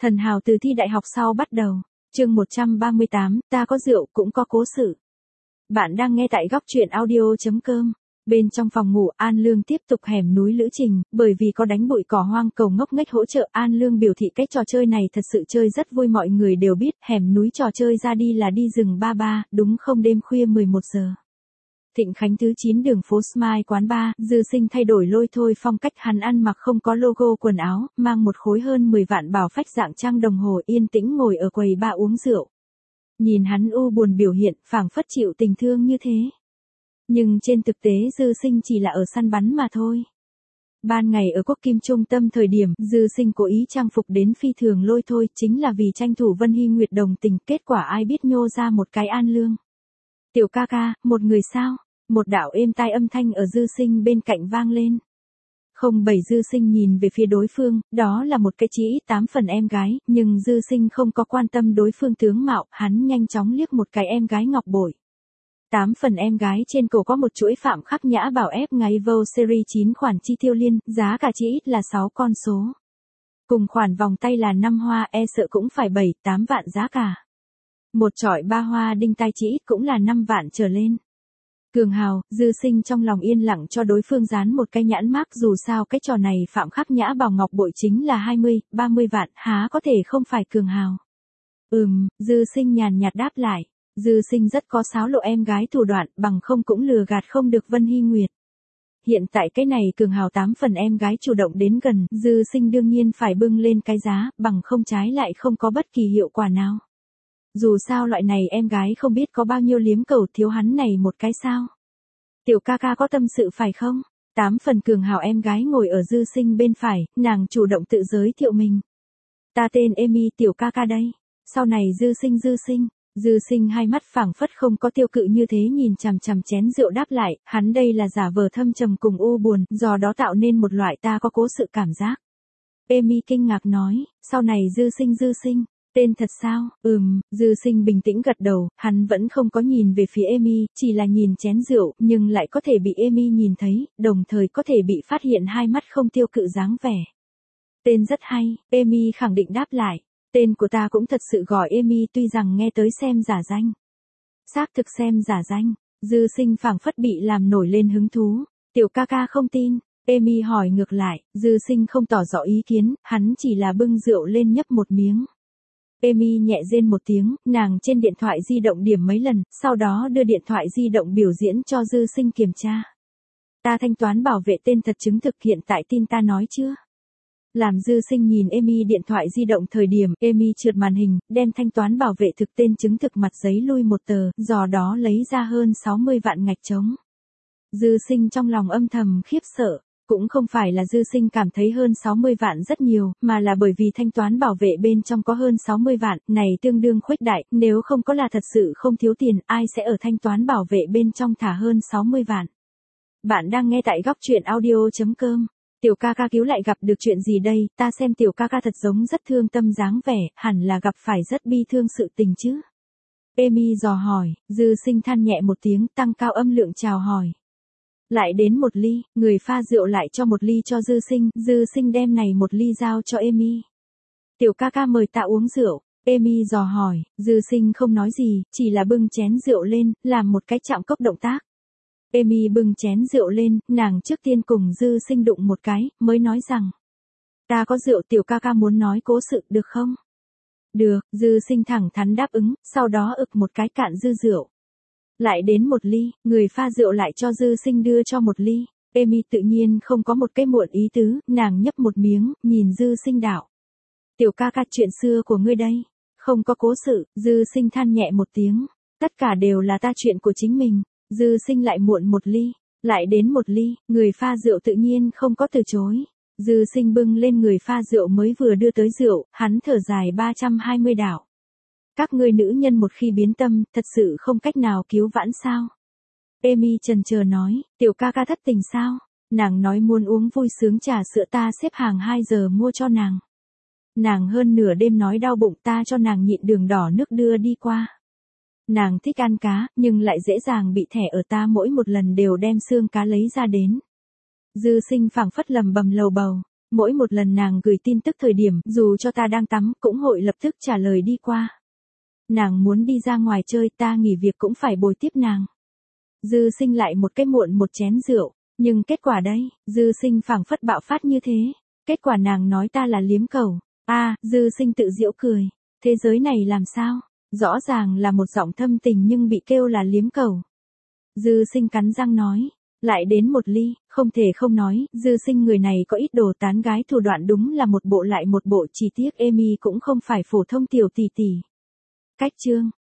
Thần hào từ thi đại học sau bắt đầu. Chương 138, ta có rượu cũng có cố sự. Bạn đang nghe tại góc truyện audio.com. Bên trong phòng ngủ, An Lương tiếp tục hẻm núi lữ trình, bởi vì có đánh bụi cỏ hoang cầu ngốc nghếch hỗ trợ. An Lương biểu thị cái trò chơi này thật sự chơi rất vui, mọi người đều biết, hẻm núi trò chơi ra đi là đi rừng ba ba, đúng không? Đêm khuya 11 giờ. Thịnh Khánh thứ 9 đường phố Smile quán bar, Dư Sinh thay đổi lôi thôi phong cách, hắn ăn mặc không có logo quần áo, mang một khối hơn 10 vạn bảo phách dạng trang đồng hồ, yên tĩnh ngồi ở quầy bar uống rượu. Nhìn hắn u buồn biểu hiện, phảng phất chịu tình thương như thế. Nhưng trên thực tế Dư Sinh chỉ là ở săn bắn mà thôi. Ban ngày ở Quốc Kim trung tâm thời điểm, Dư Sinh cố ý trang phục đến phi thường lôi thôi, chính là vì tranh thủ Vân Hy Nguyệt đồng tình, kết quả ai biết nhô ra một cái An Lương. Tiểu ca ca, một người sao? Một đạo êm tai âm thanh ở Dư Sinh bên cạnh vang lên. Không, bảy Dư Sinh nhìn về phía đối phương, đó là một cái chỉ 8 phần em gái, nhưng Dư Sinh không có quan tâm đối phương tướng mạo, hắn nhanh chóng liếc một cái em gái ngọc bội. 8 phần em gái trên cổ có một chuỗi phạm khắc nhã bảo ép ngày vô series 9 khoản chi tiêu liên, giá cả chỉ ít là 6 con số. Cùng khoản vòng tay là 5 hoa, e sợ cũng phải 7-8 vạn giá cả. Một chọi 3 hoa đinh tai chỉ ít cũng là 5 vạn trở lên. Cường hào, Dư Sinh trong lòng yên lặng cho đối phương dán một cái nhãn mác, dù sao cái trò này phạm khắc nhã bảo ngọc bội chính là 20-30 vạn, há có thể không phải cường hào. Dư Sinh nhàn nhạt đáp lại. Dư Sinh rất có xáo lộ em gái thủ đoạn, bằng không cũng lừa gạt không được Vân Hy Nguyệt. Hiện tại cái này cường hào 8 phần em gái chủ động đến gần, Dư Sinh đương nhiên phải bưng lên cái giá, bằng không trái lại không có bất kỳ hiệu quả nào. Dù sao loại này em gái không biết có bao nhiêu liếm cầu, thiếu hắn này một cái sao. Tiểu ca ca có tâm sự phải không? 8 phần cường hào em gái ngồi ở Dư Sinh bên phải, nàng chủ động tự giới thiệu mình. Ta tên Amy, tiểu ca ca đây. Sau này Dư Sinh hai mắt phảng phất không có tiêu cự như thế nhìn chằm chằm chén rượu đáp lại, hắn đây là giả vờ thâm trầm cùng u buồn, do đó tạo nên một loại ta có cố sự cảm giác. Amy kinh ngạc nói, sau này Dư Sinh. Tên thật sao? Dư Sinh bình tĩnh gật đầu, hắn vẫn không có nhìn về phía Amy, chỉ là nhìn chén rượu, nhưng lại có thể bị Amy nhìn thấy, đồng thời có thể bị phát hiện hai mắt không tiêu cự dáng vẻ. Tên rất hay, Amy khẳng định đáp lại. Tên của ta cũng thật sự gọi Amy, tuy rằng nghe tới xem giả danh. Xác thực xem giả danh, Dư Sinh phảng phất bị làm nổi lên hứng thú. Tiểu ca ca không tin, Amy hỏi ngược lại, Dư Sinh không tỏ rõ ý kiến, hắn chỉ là bưng rượu lên nhấp một miếng. Amy nhẹ rên một tiếng, nàng trên điện thoại di động điểm mấy lần, sau đó đưa điện thoại di động biểu diễn cho Dư Sinh kiểm tra. Ta thanh toán bảo vệ tên thật chứng thực, hiện tại tin ta nói chưa? Làm Dư Sinh nhìn Amy điện thoại di động thời điểm, Amy trượt màn hình, đem thanh toán bảo vệ thực tên chứng thực mặt giấy lui một tờ, do đó lấy ra hơn 60 vạn ngạch trống. Dư Sinh trong lòng âm thầm khiếp sợ. Cũng không phải là Dư Sinh cảm thấy hơn 60 vạn rất nhiều, mà là bởi vì thanh toán bảo vệ bên trong có hơn 60 vạn, này tương đương khuếch đại, nếu không có là thật sự không thiếu tiền, ai sẽ ở thanh toán bảo vệ bên trong thả hơn 60 vạn. Bạn đang nghe tại góc truyện audio.com. Tiểu ca ca cứu lại gặp được chuyện gì đây, ta xem tiểu ca ca thật giống rất thương tâm dáng vẻ, hẳn là gặp phải rất bi thương sự tình chứ. Amy dò hỏi, Dư Sinh than nhẹ một tiếng, tăng cao âm lượng chào hỏi. Lại đến một ly, người pha rượu lại cho một ly cho Dư Sinh đem này một ly giao cho Amy. Tiểu ca ca mời ta uống rượu, Amy dò hỏi, Dư Sinh không nói gì, chỉ là bưng chén rượu lên, làm một cái chạm cốc động tác. Amy bưng chén rượu lên, nàng trước tiên cùng Dư Sinh đụng một cái, mới nói rằng. Ta có rượu, tiểu ca ca muốn nói cố sự, được không? Được, Dư Sinh thẳng thắn đáp ứng, sau đó ực một cái cạn dư rượu. Lại đến một ly, người pha rượu lại cho Dư Sinh đưa cho một ly. Amy tự nhiên không có một cái muộn ý tứ, nàng nhấp một miếng, nhìn Dư Sinh đạo. Tiểu ca ca, chuyện xưa của ngươi đây. Không có cố sự, Dư Sinh than nhẹ một tiếng. Tất cả đều là ta chuyện của chính mình. Dư Sinh lại muộn một ly. Lại đến một ly, người pha rượu tự nhiên không có từ chối. Dư Sinh bưng lên người pha rượu mới vừa đưa tới rượu, hắn thở dài 320 đạo. Các ngươi nữ nhân một khi biến tâm, thật sự không cách nào cứu vãn sao? Amy chần chờ nói, tiểu ca ca thất tình sao? Nàng nói muốn uống vui sướng trà sữa, ta xếp hàng 2 giờ mua cho nàng. Nàng hơn nửa đêm nói đau bụng, ta cho nàng nhịn đường đỏ nước đưa đi qua. Nàng thích ăn cá, nhưng lại dễ dàng bị thẻ ở, ta mỗi một lần đều đem xương cá lấy ra đến. Dư Sinh phảng phất lầm bầm lầu bầu. Mỗi một lần nàng gửi tin tức thời điểm, dù cho ta đang tắm, cũng hội lập tức trả lời đi qua. Nàng muốn đi ra ngoài chơi, ta nghỉ việc cũng phải bồi tiếp nàng. Dư Sinh lại một cái muộn một chén rượu, nhưng kết quả đấy, Dư Sinh phảng phất bạo phát như thế. Kết quả nàng nói ta là liếm cẩu. Dư Sinh tự giễu cười. Thế giới này làm sao? Rõ ràng là một giọng thâm tình nhưng bị kêu là liếm cẩu. Dư Sinh cắn răng nói. Lại đến một ly, không thể không nói, Dư Sinh người này có ít đồ tán gái thủ đoạn đúng là một bộ lại một bộ, chỉ tiếc Amy cũng không phải phổ thông tiểu tỷ tỷ. Cách chương.